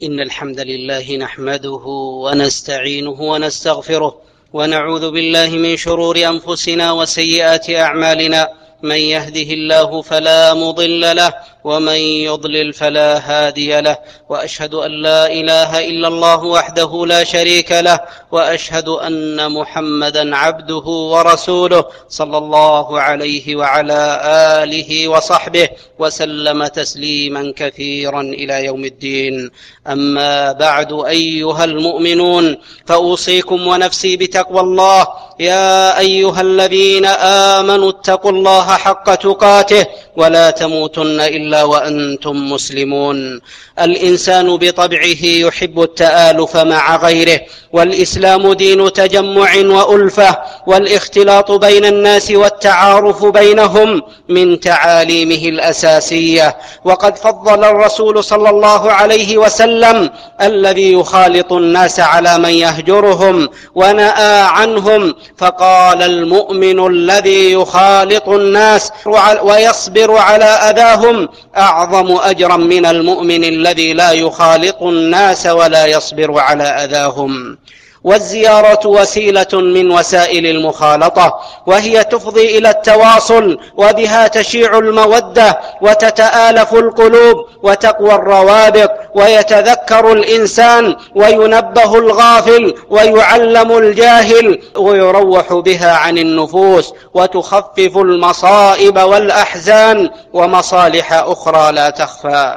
إن الحمد لله نحمده ونستعينه ونستغفره ونعوذ بالله من شرور أنفسنا وسيئات أعمالنا. من يهده الله فلا مضل له ومن يضلل فلا هادي له، وأشهد أن لا إله إلا الله وحده لا شريك له، وأشهد أن محمدا عبده ورسوله صلى الله عليه وعلى آله وصحبه وسلم تسليما كثيرا إلى يوم الدين. أما بعد، أيها المؤمنون، فأوصيكم ونفسي بتقوى الله. يا أيها الذين آمنوا اتقوا الله حق تقاته ولا تموتن إلا وأنتم مسلمون. الإنسان بطبعه يحب التآلف مع غيره، والإسلام دين تجمع وألفة، والاختلاط بين الناس والتعارف بينهم من تعاليمه الأساسية. وقد فضل الرسول صلى الله عليه وسلم الذي يخالط الناس على من يهجرهم ونأى عنهم، فقال: المؤمن الذي يخالط الناس ويصبر على أذاهم أعظم أجرا من المؤمن الذي لا يخالط الناس ولا يصبر على أذاهم. والزيارة وسيلة من وسائل المخالطة، وهي تفضي إلى التواصل، وبها تشيع المودة وتتآلف القلوب وتقوى الروابط، ويتذكر الإنسان وينبه الغافل ويعلم الجاهل، ويروح بها عن النفوس وتخفف المصائب والأحزان ومصالح أخرى لا تخفى.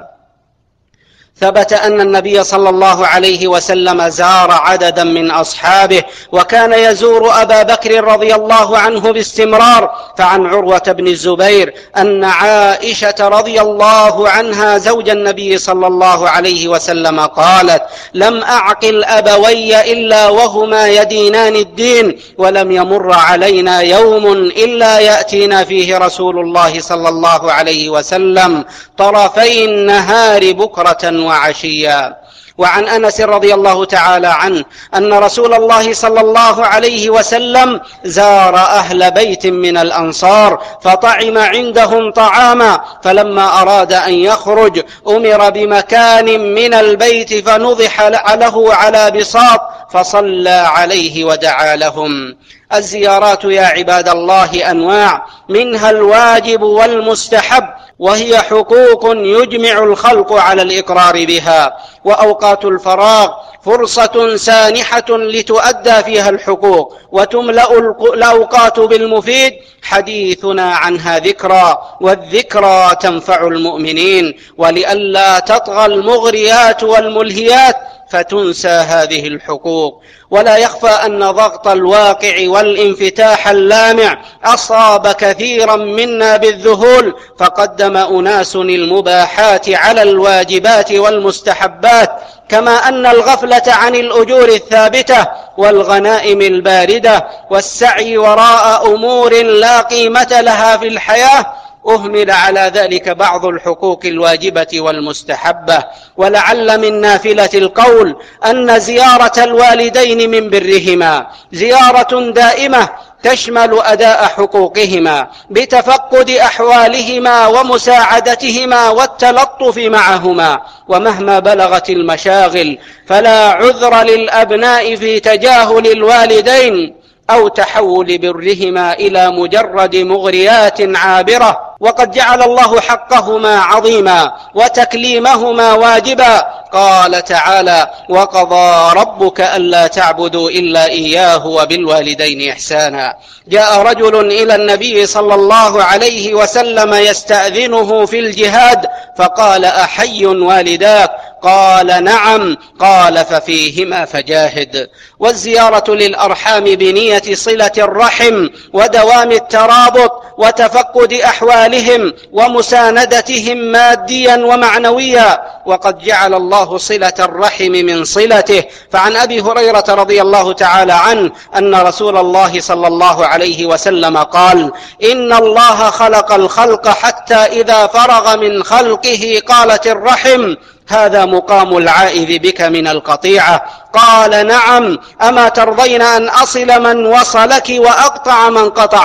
ثبت أن النبي صلى الله عليه وسلم زار عددا من أصحابه، وكان يزور أبا بكر رضي الله عنه باستمرار. فعن عروة بن الزبير أن عائشة رضي الله عنها زوج النبي صلى الله عليه وسلم قالت: لم أعقل أبوي إلا وهما يدينان الدين، ولم يمر علينا يوم إلا يأتينا فيه رسول الله صلى الله عليه وسلم طرفي النهار بكرة وعشيا. وعن أنس رضي الله تعالى عنه أن رسول الله صلى الله عليه وسلم زار أهل بيت من الأنصار فطعم عندهم طعاما، فلما أراد أن يخرج أمر بمكان من البيت فنضح له على بساط فصلى عليه ودعا لهم. الزيارات يا عباد الله أنواع، منها الواجب والمستحب، وهي حقوق يجمع الخلق على الإقرار بها. وأوقات الفراغ فرصة سانحة لتؤدى فيها الحقوق وتملأ الأوقات بالمفيد. حديثنا عنها ذكرى، والذكرى تنفع المؤمنين، ولئلا تطغى المغريات والملهيات فتنسى هذه الحقوق. ولا يخفى أن ضغط الواقع والانفتاح اللامع أصاب كثيرا منا بالذهول، فقدم أناس المباحات على الواجبات والمستحبات، كما أن الغفلة عن الأجور الثابتة والغنائم الباردة والسعي وراء أمور لا قيمة لها في الحياة أهمل على ذلك بعض الحقوق الواجبة والمستحبة. ولعل من نافلة القول أن زيارة الوالدين من برهما زيارة دائمة تشمل أداء حقوقهما بتفقد أحوالهما ومساعدتهما والتلطف معهما. ومهما بلغت المشاغل فلا عذر للأبناء في تجاهل الوالدين أو تحول برهما إلى مجرد مغريات عابرة. وقد جعل الله حقهما عظيما وتكليمهما واجبا. قال تعالى: وقضى ربك ألا تعبدوا إلا إياه وبالوالدين إحسانا. جاء رجل إلى النبي صلى الله عليه وسلم يستأذنه في الجهاد، فقال: أحي والداك؟ قال: نعم. قال: ففيهما فجاهد. والزيارة للأرحام بنية صلة الرحم ودوام الترابط وتفقد أحوالهم ومساندتهم ماديا ومعنويا. وقد جعل الله صلة الرحم من صلته. فعن أبي هريرة رضي الله تعالى عنه أن رسول الله صلى الله عليه وسلم قال: إن الله خلق الخلق حتى إذا فرغ من خلقه قالت الرحم: هذا مقام العائذ بك من القطيعة. قال: نعم. أما ترضين أن أصل من وصلك وأقطع من قطعك؟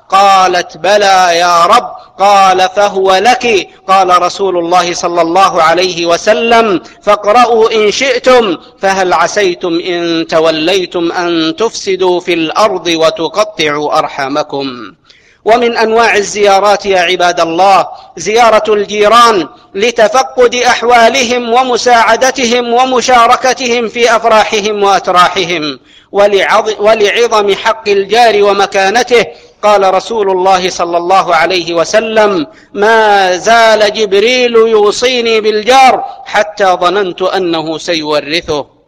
قالت بلى يا رب. قال فهو لك. قال رسول الله صلى الله عليه وسلم فاقرؤوا إن شئتم فهل عسيتم إن توليتم أن تفسدوا في الأرض وتقطعوا أرحامكم. ومن أنواع الزيارات يا عباد الله زيارة الجيران لتفقد أحوالهم ومساعدتهم ومشاركتهم في أفراحهم وأتراحهم ولعظم حق الجار ومكانته. قال رسول الله صلى الله عليه وسلم ما زال جبريل يوصيني بالجار حتى ظننت أنه سيورثه.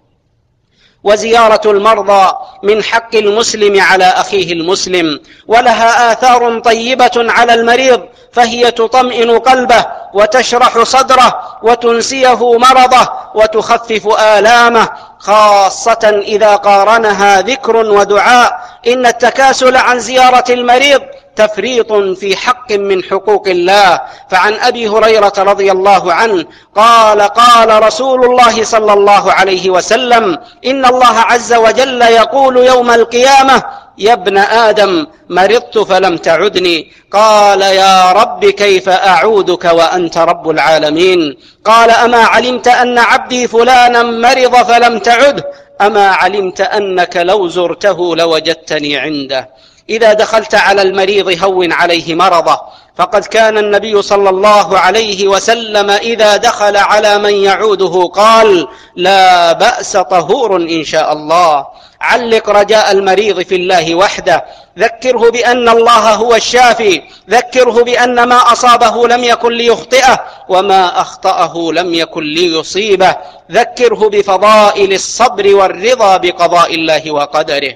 وزيارة المرضى من حق المسلم على أخيه المسلم، ولها آثار طيبة على المريض، فهي تطمئن قلبه وتشرح صدره وتنسيه مرضه وتخفف آلامه، خاصة إذا قارنها ذكر ودعاء. إن التكاسل عن زيارة المريض تفريط في حق من حقوق الله. فعن أبي هريرة رضي الله عنه قال قال رسول الله صلى الله عليه وسلم إن الله عز وجل يقول يوم القيامة يا ابن آدم مرضت فلم تعدني. قال يا رب كيف أعودك وأنت رب العالمين. قال أما علمت أن عبدي فلانا مرض فلم تعده؟ أما علمت أنك لو زرته لوجدتني عنده. إذا دخلت على المريض هون عليه مرضه، فقد كان النبي صلى الله عليه وسلم إذا دخل على من يعوده قال لا بأس طهور إن شاء الله. علق رجاء المريض في الله وحده، ذكره بأن الله هو الشافي، ذكره بأن ما أصابه لم يكن ليخطئه وما أخطأه لم يكن ليصيبه، ذكره بفضائل الصبر والرضا بقضاء الله وقدره.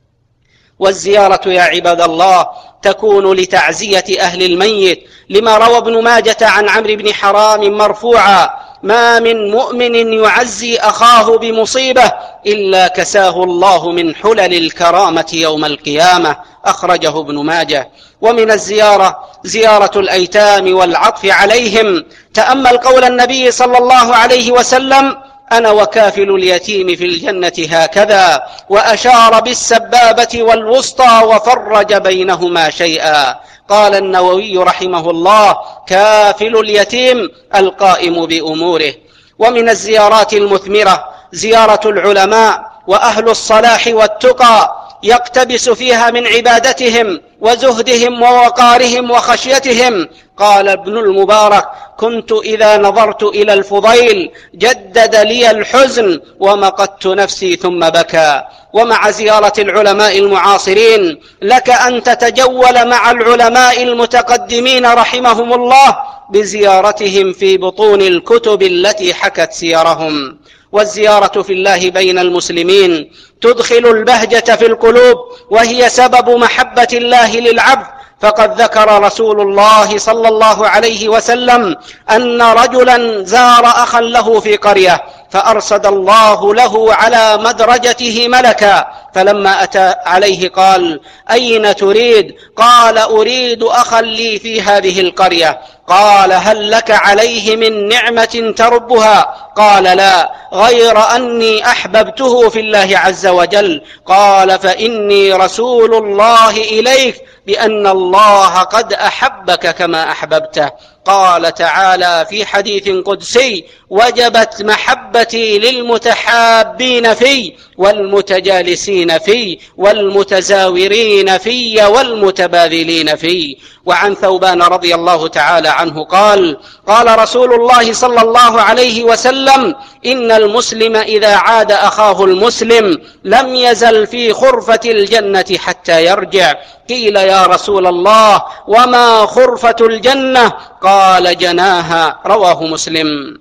والزيارة يا عباد الله تكون لتعزية أهل الميت، لما روى ابن ماجة عن عمرو بن حرام مرفوعا ما من مؤمن يعزي أخاه بمصيبة إلا كساه الله من حلل الكرامة يوم القيامة، أخرجه ابن ماجه. ومن الزيارة زيارة الأيتام والعطف عليهم. تأمل قول النبي صلى الله عليه وسلم أنا وكافل اليتيم في الجنة هكذا، وأشار بالسبابة والوسطى وفرج بينهما شيئا. قال النووي رحمه الله كافل اليتيم القائم بأموره. ومن الزيارات المثمرة زيارة العلماء وأهل الصلاح والتقى، يقتبس فيها من عبادتهم وزهدهم ووقارهم وخشيتهم. قال ابن المبارك كنت إذا نظرت إلى الفضيل جدد لي الحزن ومقت نفسي ثم بكى. ومع زيارة العلماء المعاصرين لك أن تتجول مع العلماء المتقدمين رحمهم الله بزيارتهم في بطون الكتب التي حكت سيرهم. والزيارة في الله بين المسلمين تدخل البهجة في القلوب، وهي سبب محبة الله للعبد. فقد ذكر رسول الله صلى الله عليه وسلم أن رجلا زار أخا له في قرية، فأرصد الله له على مدرجته ملكا، فلما أتى عليه قال أين تريد؟ قال أريد أخا لي في هذه القرية. قال هل لك عليه من نعمة تربها؟ قال لا، غير أني أحببته في الله عز وجل. قال فإني رسول الله إليك بأن الله قد أحبك كما أحببته. قال تعالى في حديث قدسي وجبت محبتي للمتحابين في والمتجالسين في والمتزاورين في والمتباذلين في. وعن ثوبان رضي الله تعالى عنه قال قال رسول الله صلى الله عليه وسلم إن المسلم إذا عاد أخاه المسلم لم يزل في خرفة الجنة حتى يرجع. قيل يا رسول الله وما خرفة الجنة؟ قال جناها، رواه مسلم.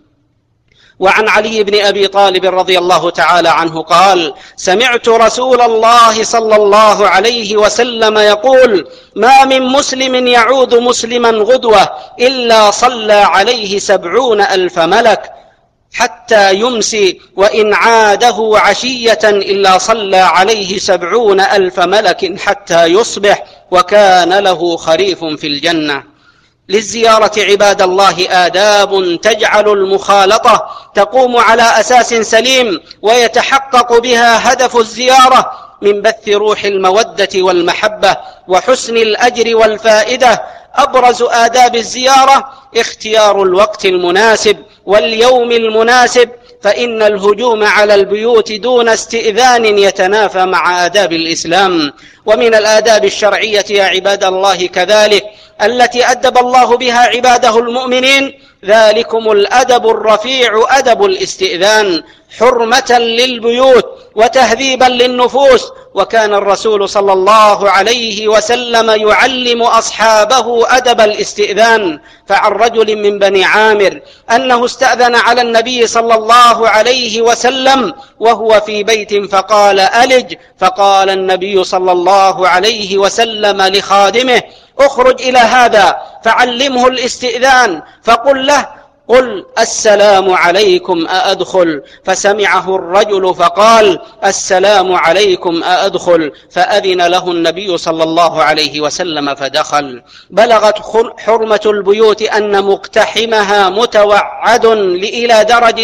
وعن علي بن أبي طالب رضي الله تعالى عنه قال سمعت رسول الله صلى الله عليه وسلم يقول ما من مسلم يعود مسلما غدوة إلا صلى عليه 70,000 ملك حتى يمسي، وإن عاده عشية إلا صلى عليه 70,000 ملك حتى يصبح، وكان له خريف في الجنة. للزيارة عباد الله آداب تجعل المخالطة تقوم على أساس سليم، ويتحقق بها هدف الزيارة من بث روح المودة والمحبة وحسن الأجر والفائدة. أبرز آداب الزيارة اختيار الوقت المناسب واليوم المناسب، فإن الهجوم على البيوت دون استئذان يتنافى مع آداب الإسلام. ومن الآداب الشرعية يا عباد الله كذلك التي أدب الله بها عباده المؤمنين، ذلكم الأدب الرفيع أدب الاستئذان، حرمة للبيوت وتهذيبا للنفوس. وكان الرسول صلى الله عليه وسلم يعلم أصحابه أدب الاستئذان. فعن رجل من بني عامر أنه استأذن على النبي صلى الله عليه وسلم وهو في بيت فقال ألج، فقال النبي صلى الله عليه وسلم لخادمه اخرج إلى هذا فعلمه الاستئذان فقل له قل السلام عليكم أأدخل، فسمعه الرجل فقال السلام عليكم أأدخل، فأذن له النبي صلى الله عليه وسلم فدخل. بلغت حرمة البيوت أن مقتحمها متوعد إلى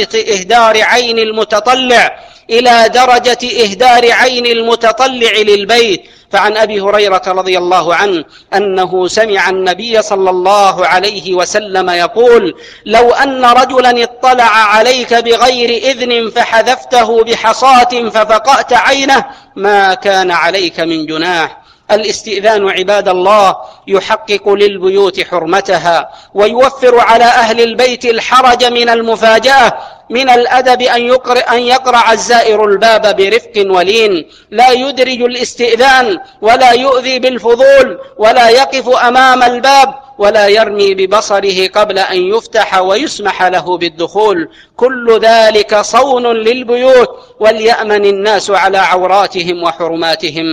درجة إهدار عين المتطلع للبيت. فعن أبي هريرة رضي الله عنه أنه سمع النبي صلى الله عليه وسلم يقول لو أن رجلا اطلع عليك بغير إذن فحذفته بحصاة ففقأت عينه ما كان عليك من جناح. الاستئذان عباد الله يحقق للبيوت حرمتها ويوفر على أهل البيت الحرج من المفاجأة. من الأدب أن يقرع الزائر الباب برفق ولين، لا يدرج الاستئذان ولا يؤذي بالفضول ولا يقف أمام الباب ولا يرمي ببصره قبل أن يفتح ويسمح له بالدخول. كل ذلك صون للبيوت وليأمن الناس على عوراتهم وحرماتهم.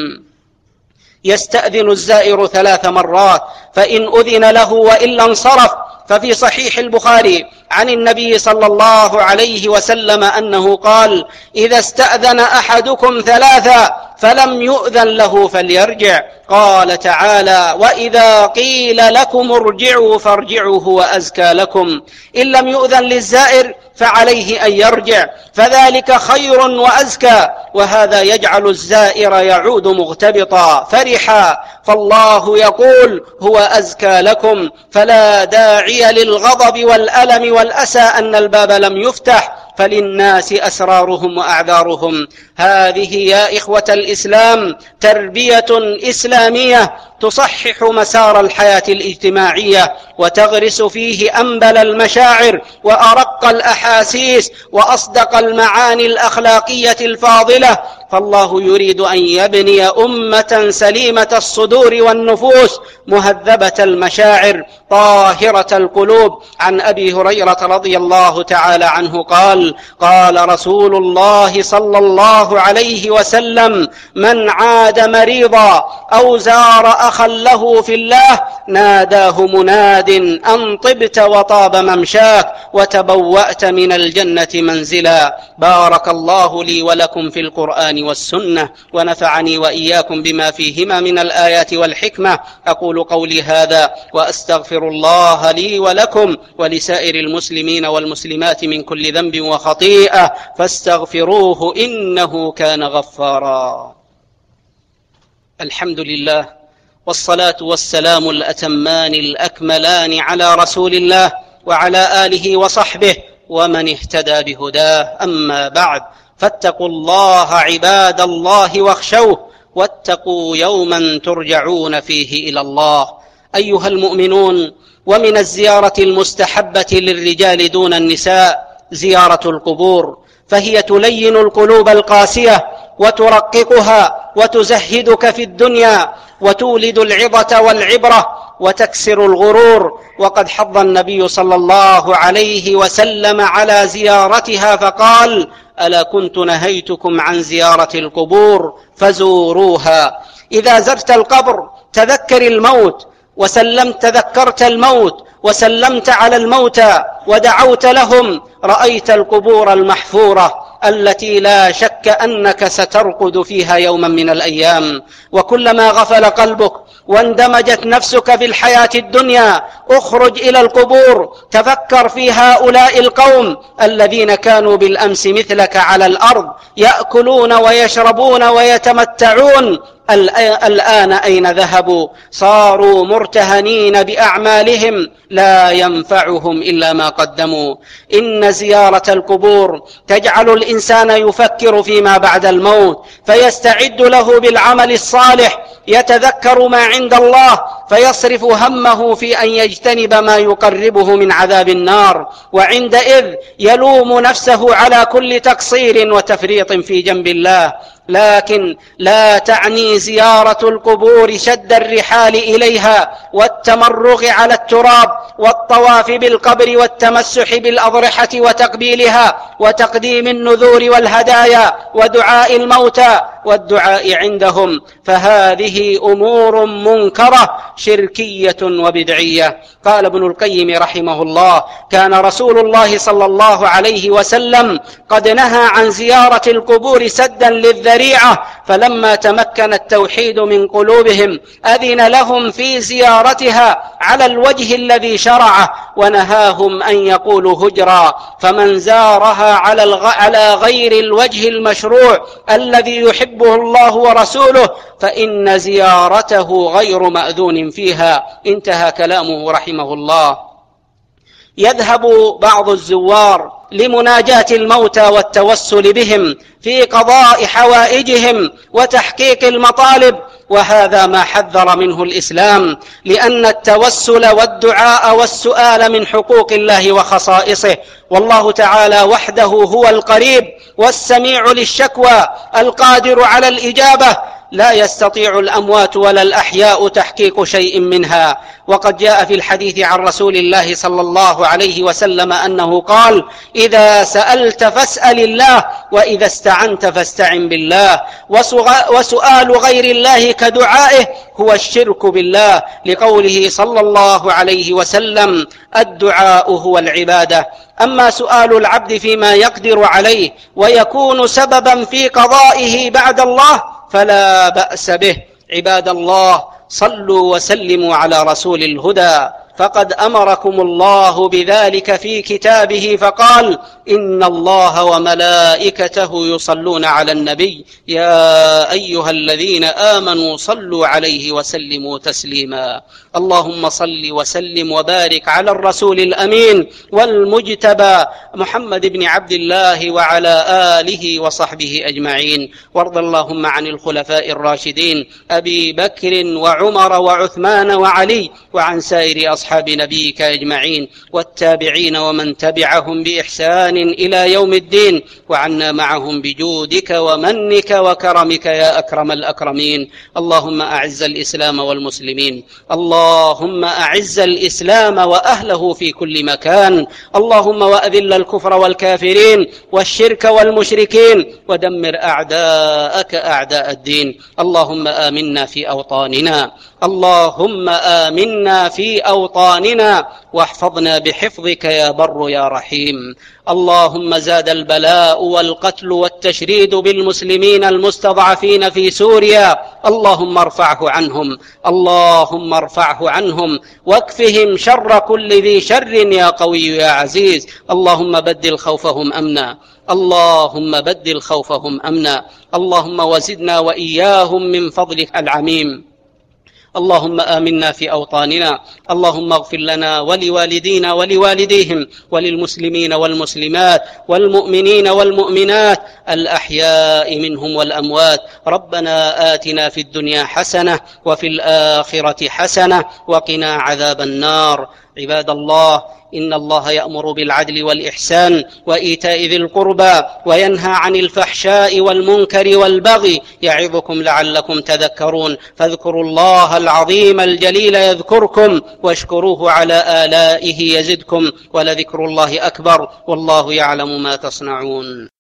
يستأذن الزائر 3 مرات فإن أذن له وإلا انصرف. ففي صحيح البخاري عن النبي صلى الله عليه وسلم أنه قال إذا استأذن أحدكم 3 فلم يؤذن له فليرجع. قال تعالى وإذا قيل لكم ارجعوا فارجعوا هو أزكى لكم. إن لم يؤذن للزائر فعليه أن يرجع فذلك خير وأزكى، وهذا يجعل الزائر يعود مغتبطا فرحا. فالله يقول هو أزكى لكم، فلا داعي للغضب والألم والأسى أن الباب لم يفتح، فللناس أسرارهم وأعذارهم. هذه يا إخوة الإسلام تربية إسلامية تصحح مسار الحياة الاجتماعية وتغرس فيه أنبل المشاعر وأرق الأحاسيس وأصدق المعاني الأخلاقية الفاضلة. فالله يريد أن يبني أمة سليمة الصدور والنفوس مهذبة المشاعر طاهرة القلوب. عن أبي هريرة رضي الله تعالى عنه قال قال رسول الله صلى الله عليه وسلم من عاد مريضا أو زار أخا له في الله ناداه مناد أن طبت وطاب ممشاك وتبوأت من الجنة منزلا. بارك الله لي ولكم في القرآن والسنة ونفعني وإياكم بما فيهما من الآيات والحكمة. أقول قولي هذا وأستغفر الله لي ولكم ولسائر المسلمين والمسلمات من كل ذنب وخطيئة فاستغفروه إنه كان غفارا. الحمد لله والصلاة والسلام الأتمان الأكملان على رسول الله وعلى آله وصحبه ومن اهتدى بهداه. أما بعد، فاتقوا الله عباد الله واخشوه واتقوا يوما ترجعون فيه إلى الله. أيها المؤمنون، ومن الزيارة المستحبة للرجال دون النساء زيارة القبور، فهي تلين القلوب القاسية وترققها وتزهدك في الدنيا وتولد العظة والعبرة وتكسر الغرور. وقد حض النبي صلى الله عليه وسلم على زيارتها فقال ألا كنت نهيتكم عن زيارة القبور فزوروها. إذا زرت القبر تذكر الموت تذكرت الموت وسلمت على الموتى ودعوت لهم، رأيت القبور المحفورة التي لا شك أنك سترقد فيها يوما من الأيام. وكلما غفل قلبك واندمجت نفسك في الحياة الدنيا اخرج إلى القبور، تفكر في هؤلاء القوم الذين كانوا بالأمس مثلك على الأرض يأكلون ويشربون ويتمتعون، الآن أين ذهبوا؟ صاروا مرتهنين بأعمالهم لا ينفعهم إلا ما قدموا. إن زيارة القبور تجعل الإنسان يفكر فيما بعد الموت، فيستعد له بالعمل الصالح، يتذكر ما عند الله فيصرف همه في أن يجتنب ما يقربه من عذاب النار، وعندئذ يلوم نفسه على كل تقصير وتفريط في جنب الله. لكن لا تعني زيارة القبور شد الرحال إليها والتمرغ على التراب والطواف بالقبر والتمسح بالأضرحة وتقبيلها وتقديم النذور والهدايا ودعاء الموتى والدعاء عندهم، فهذه أمور منكرة شركية وبدعية. قال ابن القيم رحمه الله: كان رسول الله صلى الله عليه وسلم قد نهى عن زيارة القبور سدا للذريعة، فلما تمكن التوحيد من قلوبهم أذن لهم في زيارتها على الوجه الذي شرعه، ونهاهم أن يقولوا هجرا، فمن زارها على غير الوجه المشروع الذي يحبه الله ورسوله فإن زيارته غير مأذون فيها. انتهى كلامه رحمه الله. يذهب بعض الزوار لمناجاة الموتى والتوسل بهم في قضاء حوائجهم وتحقيق المطالب، وهذا ما حذر منه الإسلام، لأن التوسل والدعاء والسؤال من حقوق الله وخصائصه، والله تعالى وحده هو القريب والسميع للشكوى القادر على الإجابة، لا يستطيع الأموات ولا الأحياء تحقيق شيء منها. وقد جاء في الحديث عن رسول الله صلى الله عليه وسلم أنه قال: إذا سألت فاسأل الله، وإذا استعنت فاستعن بالله. وسؤال غير الله كدعائه هو الشرك بالله، لقوله صلى الله عليه وسلم: الدعاء هو العبادة. أما سؤال العبد فيما يقدر عليه ويكون سببا في قضائه بعد الله فلا بأس به. عباد الله، صلوا وسلموا على رسول الهدى، فقد أمركم الله بذلك في كتابه فقال: إن الله وملائكته يصلون على النبي يا أيها الذين آمنوا صلوا عليه وسلموا تسليما. اللهم صل وسلم وبارك على الرسول الأمين والمجتبى محمد بن عبد الله وعلى آله وصحبه أجمعين. وارض اللهم عن الخلفاء الراشدين أبي بكر وعمر وعثمان وعلي، وعن سائر أصحاب نبيك أجمعين، والتابعين ومن تبعهم بإحسان إلى يوم الدين، وعنا معهم بجودك ومنك وكرمك يا أكرم الأكرمين. اللهم أعز الإسلام والمسلمين، اللهم أعز الإسلام وأهله في كل مكان، اللهم وأذل الكفر والكافرين والشرك والمشركين، ودمر أعداءك أعداء الدين. اللهم آمنا في أوطاننا، اللهم آمنا في أوطاننا، واحفظنا بحفظك يا بر يا رحيم. اللهم زاد البلاء والقتل والتشريد بالمسلمين المستضعفين في سوريا، اللهم ارفعه عنهم، اللهم ارفعه عنهم، واكفهم شر كل ذي شر يا قوي يا عزيز. اللهم بدل خوفهم أمنا، اللهم بدل خوفهم أمنا، اللهم وزدنا وإياهم من فضلك العميم. اللهم آمنا في أوطاننا، اللهم اغفر لنا ولوالدينا ولوالديهم وللمسلمين والمسلمات والمؤمنين والمؤمنات الأحياء منهم والأموات. ربنا آتنا في الدنيا حسنة وفي الآخرة حسنة وقنا عذاب النار. عباد الله، إن الله يأمر بالعدل والإحسان وإيتاء ذي القربى وينهى عن الفحشاء والمنكر والبغي، يعظكم لعلكم تذكرون. فاذكروا الله العظيم الجليل يذكركم، واشكروه على آلائه يزدكم، ولذكر الله أكبر، والله يعلم ما تصنعون.